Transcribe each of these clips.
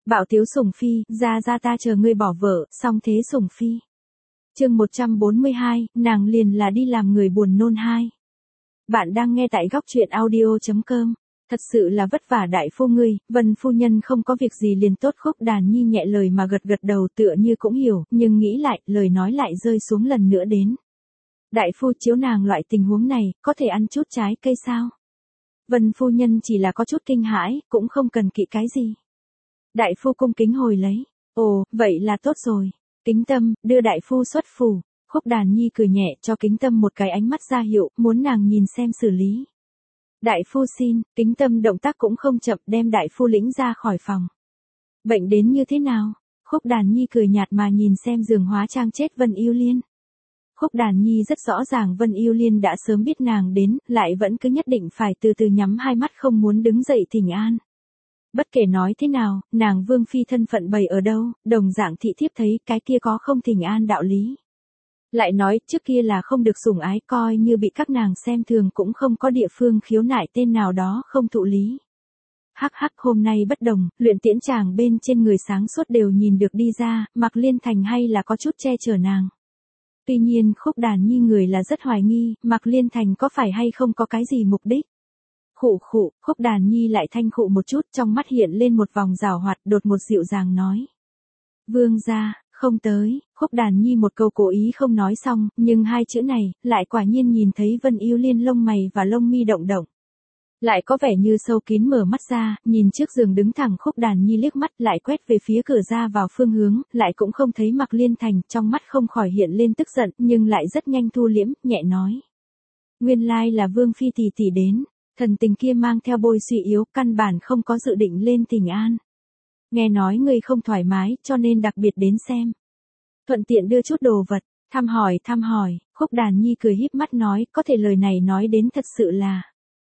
Bạo tiếu sủng phi, ra ta chờ ngươi bỏ vợ, xong thế sủng phi. Chương 142, nàng liền là đi làm người buồn nôn hai. Bạn đang nghe tại góc truyện audio.com. Thật sự là vất vả đại phu ngươi, Vân phu nhân không có việc gì liền tốt. Khúc Đàn Nhi nhẹ lời mà gật gật đầu, tựa như cũng hiểu, nhưng nghĩ lại, lời nói lại rơi xuống lần nữa đến. Đại phu, chiếu nàng loại tình huống này, có thể ăn chút trái cây sao? Vân phu nhân chỉ là có chút kinh hãi, cũng không cần kỵ cái gì. Đại phu cung kính hồi lấy. Ồ, vậy là tốt rồi. Kính Tâm, đưa đại phu xuất phủ. Khúc Đàn Nhi cười nhẹ cho Kính Tâm một cái ánh mắt ra hiệu, muốn nàng nhìn xem xử lý. Đại phu xin. Kính Tâm động tác cũng không chậm, đem đại phu lĩnh ra khỏi phòng. Bệnh đến như thế nào? Khúc Đàn Nhi cười nhạt mà nhìn xem giường hóa trang chết Vân Yêu Liên. Khúc Đàn Nhi rất rõ ràng Vân Yêu Liên đã sớm biết nàng đến, lại vẫn cứ nhất định phải từ từ nhắm hai mắt không muốn đứng dậy thỉnh an. Bất kể nói thế nào, nàng vương phi thân phận bày ở đâu, đồng dạng thị thiếp thấy cái kia có không thỉnh an đạo lý. Lại nói, trước kia là không được sủng ái, coi như bị các nàng xem thường cũng không có địa phương khiếu nại tên nào đó không thụ lý. Hắc hắc, hôm nay bất đồng, luyện tiễn chàng bên trên người sáng suốt đều nhìn được đi ra, Mạc Liên Thành hay là có chút che chở nàng. Tuy nhiên Khúc Đàn Nhi người là rất hoài nghi, Mạc Liên Thành có phải hay không có cái gì mục đích. Khụ, Khúc Đàn Nhi lại thanh khụ một chút, trong mắt hiện lên một vòng giảo hoạt, đột một dịu dàng nói. Vương gia, không tới. Khúc Đàn Nhi một câu cố ý không nói xong, nhưng hai chữ này, lại quả nhiên nhìn thấy Vân Yêu Liên lông mày và lông mi động động. Lại có vẻ như sâu kín mở mắt ra, nhìn trước giường đứng thẳng Khúc Đàn Nhi liếc mắt lại quét về phía cửa ra vào phương hướng, lại cũng không thấy Mạc Liên Thành, trong mắt không khỏi hiện lên tức giận, nhưng lại rất nhanh thu liễm, nhẹ nói. Nguyên lai là Vương Phi tỷ tỷ đến. Thần tình kia mang theo bôi suy yếu, căn bản không có dự định lên thỉnh an. Nghe nói người không thoải mái, cho nên đặc biệt đến xem. Thuận tiện đưa chút đồ vật, thăm hỏi, Khúc Đàn Nhi cười híp mắt nói, có thể lời này nói đến thật sự là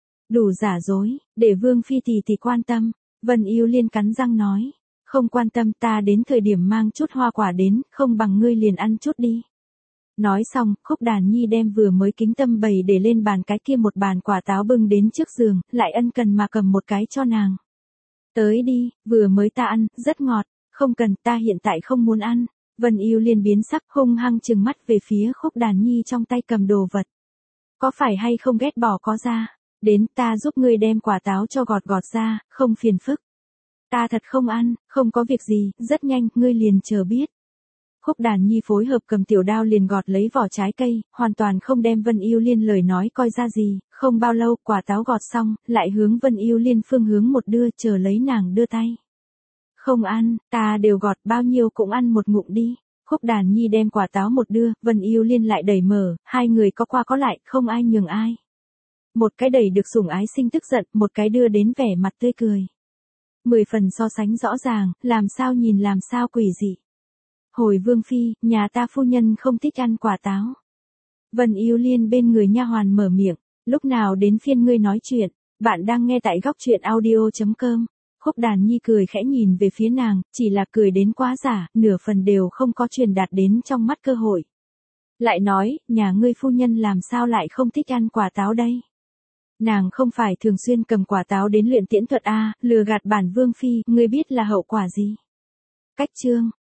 đủ giả dối, để Vương Phi tỷ quan tâm. Vân Yêu Liên cắn răng nói, không quan tâm, ta đến thời điểm mang chút hoa quả đến, không bằng ngươi liền ăn chút đi. Nói xong, Khúc Đàn Nhi đem vừa mới Kính Tâm bày để lên bàn cái kia một bàn quả táo bưng đến trước giường, lại ân cần mà cầm một cái cho nàng. Tới đi, vừa mới ta ăn, rất ngọt, không cần, ta hiện tại không muốn ăn. Vân Yêu Liên biến sắc, hung hăng trừng mắt về phía Khúc Đàn Nhi trong tay cầm đồ vật. Có phải hay không ghét bỏ có ra, đến ta giúp ngươi đem quả táo cho gọt ra, không phiền phức. Ta thật không ăn, không có việc gì, rất nhanh, ngươi liền chờ biết. Khúc Đàn Nhi phối hợp cầm tiểu đao liền gọt lấy vỏ trái cây, hoàn toàn không đem Vân Yêu Liên lời nói coi ra gì, không bao lâu quả táo gọt xong, lại hướng Vân Yêu Liên phương hướng một đưa chờ lấy nàng đưa tay. Không ăn, ta đều gọt bao nhiêu cũng ăn một ngụm đi. Khúc Đàn Nhi đem quả táo một đưa, Vân Yêu Liên lại đẩy mở, hai người có qua có lại, không ai nhường ai. Một cái đẩy được sủng ái sinh tức giận, một cái đưa đến vẻ mặt tươi cười. 10 phần so sánh rõ ràng, làm sao nhìn làm sao quỷ dị. Hồi Vương Phi, nhà ta phu nhân không thích ăn quả táo. Vân Yêu Liên bên người nha hoàn mở miệng, lúc nào đến phiên ngươi nói chuyện, bạn đang nghe tại góc truyện audio.com. Khúc Đàn Nhi cười khẽ nhìn về phía nàng, chỉ là cười đến quá giả, nửa phần đều không có truyền đạt đến trong mắt cơ hội. Lại nói, nhà ngươi phu nhân làm sao lại không thích ăn quả táo đây? Nàng không phải thường xuyên cầm quả táo đến luyện tiễn thuật a, lừa gạt bản Vương Phi, ngươi biết là hậu quả gì? Cách chương,